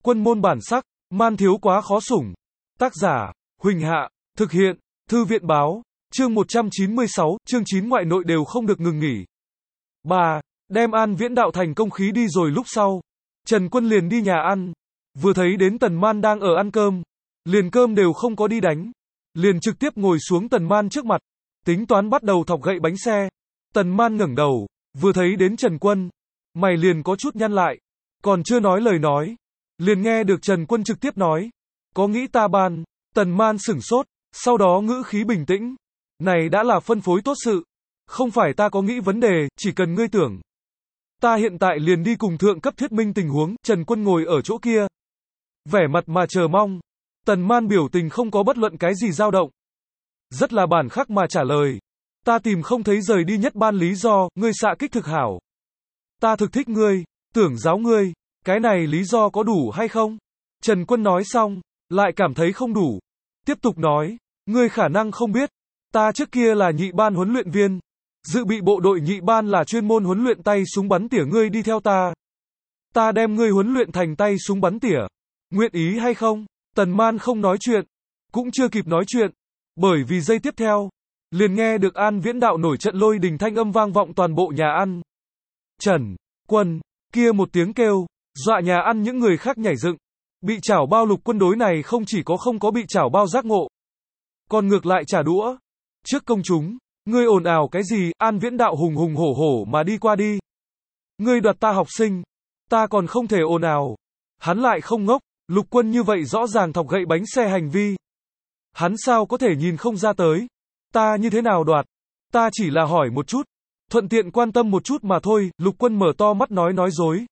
Quân môn bản sắc, man thiếu quá khó sủng. Tác giả, Huỳnh Hạ, thực hiện, Thư viện báo, chương 196, chương 9 ngoại nội đều không được ngừng nghỉ. 3. Đem An Viễn Đạo thành công khí đi rồi lúc sau. Trần Quân liền đi nhà ăn. Vừa thấy đến Tần Man đang ở ăn cơm. Liền cơm đều không có đi đánh. Liền trực tiếp ngồi xuống Tần Man trước mặt. Tính toán bắt đầu thọc gậy bánh xe. Tần Man ngẩng đầu. Vừa thấy đến Trần Quân. Mày liền có chút nhăn lại. Còn chưa nói lời nói. Liền nghe được Trần Quân trực tiếp nói. Có nghĩ ta ban. Tần Man sửng sốt. Sau đó ngữ khí bình tĩnh. Này đã là phân phối tốt sự. Không phải ta có nghĩ vấn đề, chỉ cần ngươi tưởng. Ta hiện tại liền đi cùng thượng cấp thuyết minh tình huống. Trần Quân ngồi ở chỗ kia. Vẻ mặt mà chờ mong. Tần Man biểu tình không có bất luận cái gì dao động. Rất là bản khắc mà trả lời. Ta tìm không thấy rời đi nhất ban lý do, ngươi xạ kích thực hảo. Ta thực thích ngươi, tưởng giáo ngươi, cái này lý do có đủ hay không? Trần Quân nói xong, lại cảm thấy không đủ. Tiếp tục nói, ngươi khả năng không biết, ta trước kia là nhị ban huấn luyện viên. Dự bị bộ đội nhị ban là chuyên môn huấn luyện tay súng bắn tỉa, ngươi đi theo ta. Ta đem ngươi huấn luyện thành tay súng bắn tỉa. Nguyện ý hay không? Tần Man không nói chuyện, cũng chưa kịp nói chuyện, bởi vì giây tiếp theo, liền nghe được An Viễn Đạo nổi trận lôi đình thanh âm vang vọng toàn bộ nhà ăn. Trần Quân, kia một tiếng kêu, dọa nhà ăn những người khác nhảy dựng. Bị chảo bao Lục Quân đối này không chỉ có không có bị chảo bao giác ngộ, còn ngược lại trả đũa. Trước công chúng, ngươi ồn ào cái gì? An Viễn Đạo hùng hùng hổ hổ mà đi qua đi. Ngươi đoạt ta học sinh, ta còn không thể ồn ào. Hắn lại không ngốc, Lục Quân như vậy rõ ràng thọc gậy bánh xe hành vi. Hắn sao có thể nhìn không ra tới? Ta như thế nào đoạt? Ta chỉ là hỏi một chút, thuận tiện quan tâm một chút mà thôi. Lục Quân mở to mắt nói dối.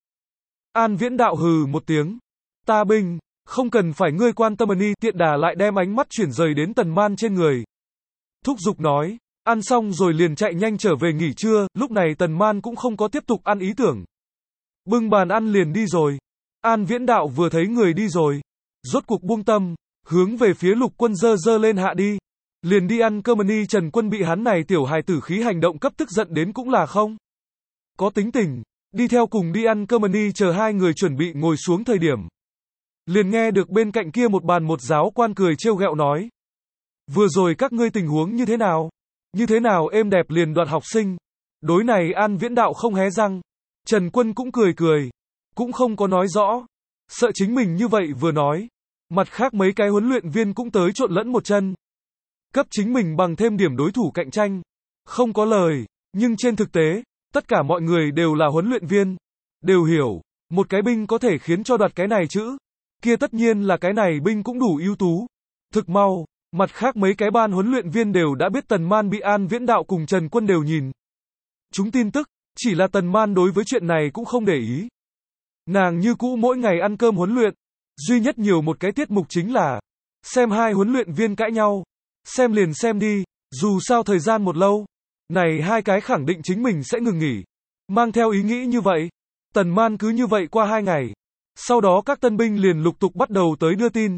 An Viễn Đạo hừ một tiếng. Ta binh, không cần phải ngươi quan tâm đi. Tiện đà lại đem ánh mắt chuyển rời đến Tần Man trên người. Thúc giục nói, ăn xong rồi liền chạy nhanh trở về nghỉ trưa. Lúc này Tần Man cũng không có tiếp tục ăn ý tưởng. Bưng bàn ăn liền đi rồi. An Viễn Đạo vừa thấy người đi rồi, rốt cuộc buông tâm, hướng về phía Lục Quân giơ lên hạ đi. Liền đi ăn cơm đi. Trần Quân bị hắn này tiểu hài tử khí hành động cấp tức giận đến cũng là không có tính tình, đi theo cùng đi ăn cơm đi. Chờ hai người chuẩn bị ngồi xuống thời điểm, liền nghe được bên cạnh kia một bàn một giáo quan cười trêu ghẹo nói. Vừa rồi các ngươi tình huống như thế nào? Như thế nào êm đẹp liền đoạt học sinh? Đối này An Viễn Đạo không hé răng. Trần Quân cũng cười, cũng không có nói rõ. Sợ chính mình như vậy vừa nói, mặt khác mấy cái huấn luyện viên cũng tới trộn lẫn một chân. Cấp chính mình bằng thêm điểm đối thủ cạnh tranh. Không có lời, nhưng trên thực tế, tất cả mọi người đều là huấn luyện viên. Đều hiểu, một cái binh có thể khiến cho đoạt cái này chữ. Kia tất nhiên là cái này binh cũng đủ ưu tú. Thực mau, mặt khác mấy cái ban huấn luyện viên đều đã biết Tần Man bị An Viễn Đạo cùng Trần Quân đều nhìn chúng tin tức, chỉ là Tần Man đối với chuyện này cũng không để ý. Nàng như cũ mỗi ngày ăn cơm huấn luyện, duy nhất nhiều một cái tiết mục chính là xem hai huấn luyện viên cãi nhau. Xem liền xem đi, dù sao thời gian một lâu, này hai cái khẳng định chính mình sẽ ngừng nghỉ. Mang theo ý nghĩ như vậy, Tần Man cứ như vậy qua 2 ngày. Sau đó các tân binh liền lục tục bắt đầu tới đưa tin.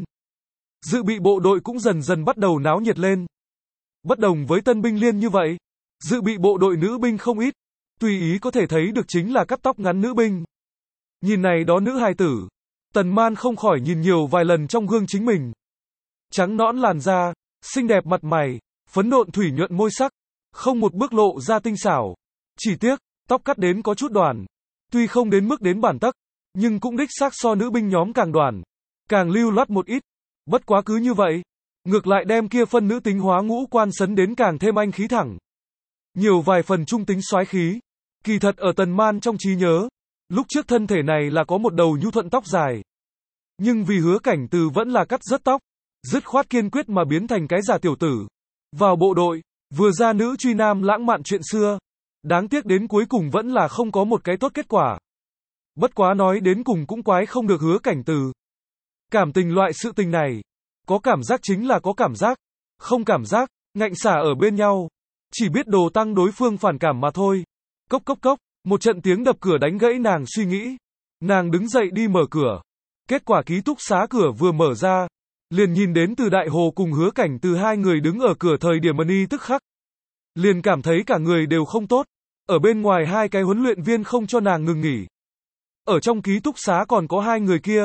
Dự bị bộ đội cũng dần dần bắt đầu náo nhiệt lên. Bất đồng với tân binh liên như vậy, dự bị bộ đội nữ binh không ít. Tùy ý có thể thấy được chính là cắt tóc ngắn nữ binh. Nhìn này đó nữ hài tử, Tần Man không khỏi nhìn nhiều vài lần trong gương chính mình. Trắng nõn làn da, xinh đẹp mặt mày, phấn nộn thủy nhuận môi sắc, không một bước lộ ra tinh xảo. Chỉ tiếc, tóc cắt đến có chút đoàn. Tuy không đến mức đến bản tấc, nhưng cũng đích xác so nữ binh nhóm càng đoàn, càng lưu loát một ít. Bất quá cứ như vậy, ngược lại đem kia phân nữ tính hóa ngũ quan sấn đến càng thêm anh khí thẳng. Nhiều vài phần trung tính soái khí. Kỳ thật ở Tần Man trong trí nhớ, lúc trước thân thể này là có một đầu nhu thuận tóc dài. Nhưng vì Hứa Cảnh Từ vẫn là cắt rất tóc, dứt khoát kiên quyết mà biến thành cái giả tiểu tử. Vào bộ đội, vừa ra nữ truy nam lãng mạn chuyện xưa. Đáng tiếc đến cuối cùng vẫn là không có một cái tốt kết quả. Bất quá nói đến cùng cũng quái không được Hứa Cảnh Từ. Cảm tình loại sự tình này, có cảm giác chính là có cảm giác, không cảm giác, ngạnh xả ở bên nhau. Chỉ biết đồ tăng đối phương phản cảm mà thôi. Cốc cốc cốc, một trận tiếng đập cửa đánh gãy nàng suy nghĩ. Nàng đứng dậy đi mở cửa. Kết quả ký túc xá cửa vừa mở ra, liền nhìn đến Từ Đại Hồ cùng Hứa Cảnh Từ hai người đứng ở cửa. Thời điểm y tức khắc liền cảm thấy cả người đều không tốt. Ở bên ngoài hai cái huấn luyện viên không cho nàng ngừng nghỉ. Ở trong ký túc xá còn có hai người kia,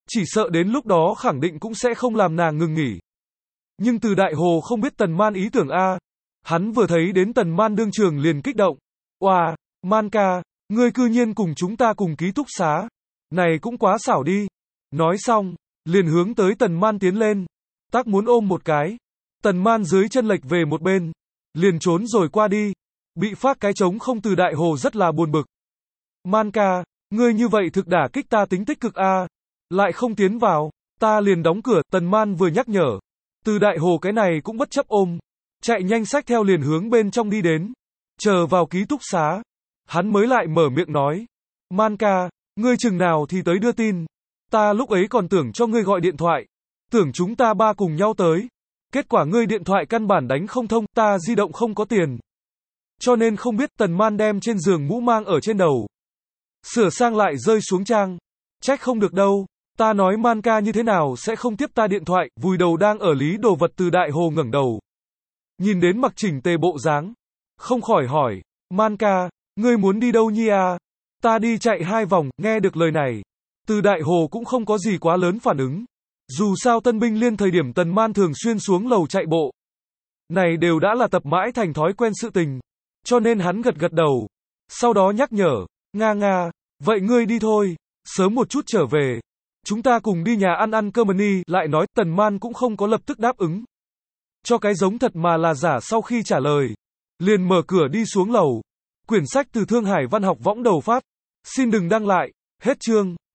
chỉ sợ đến lúc đó khẳng định cũng sẽ không làm nàng ngừng nghỉ. Nhưng Từ Đại Hồ không biết Tần Man ý tưởng a. Hắn vừa thấy đến Tần Man đương trường liền kích động. Oà, Man ca, ngươi cư nhiên cùng chúng ta cùng ký túc xá. Này cũng quá xảo đi. Nói xong, liền hướng tới Tần Man tiến lên. Tác muốn ôm một cái. Tần Man dưới chân lệch về một bên. Liền trốn rồi qua đi. Bị phát cái trống không Từ Đại Hồ rất là buồn bực. Man ca, ngươi như vậy thực đả kích ta tính tích cực a. Lại không tiến vào, ta liền đóng cửa. Tần Man vừa nhắc nhở. Từ Đại Hồ cái này cũng bất chấp ôm. Chạy nhanh xách theo liền hướng bên trong đi đến. Chờ vào ký túc xá. Hắn mới lại mở miệng nói. Man ca, ngươi chừng nào thì tới đưa tin. Ta lúc ấy còn tưởng cho ngươi gọi điện thoại. Tưởng chúng ta ba cùng nhau tới. Kết quả ngươi điện thoại căn bản đánh không thông, ta di động không có tiền. Cho nên không biết. Tần Man đem trên giường mũ mang ở trên đầu. Sửa sang lại rơi xuống trang. Trách không được đâu. Ta nói Man ca như thế nào sẽ không tiếp ta điện thoại, vùi đầu đang ở lý đồ vật. Từ Đại Hồ ngẩng đầu. Nhìn đến mặc chỉnh tề bộ dáng. Không khỏi hỏi. Man ca, ngươi muốn đi đâu nhi à? Ta đi chạy 2 vòng. Nghe được lời này. Từ Đại Hồ cũng không có gì quá lớn phản ứng. Dù sao tân binh liên thời điểm Tần Man thường xuyên xuống lầu chạy bộ. Này đều đã là tập mãi thành thói quen sự tình. Cho nên hắn gật gật đầu. Sau đó nhắc nhở. Nga, vậy ngươi đi thôi. Sớm một chút trở về. Chúng ta cùng đi nhà ăn cơm đi. Lại nói Tần Man cũng không có lập tức đáp ứng. Cho cái giống thật mà là giả. Sau khi trả lời. Liền mở cửa đi xuống lầu. Quyển sách từ Thương Hải Văn học võng đầu phát. Xin đừng đăng lại. Hết chương.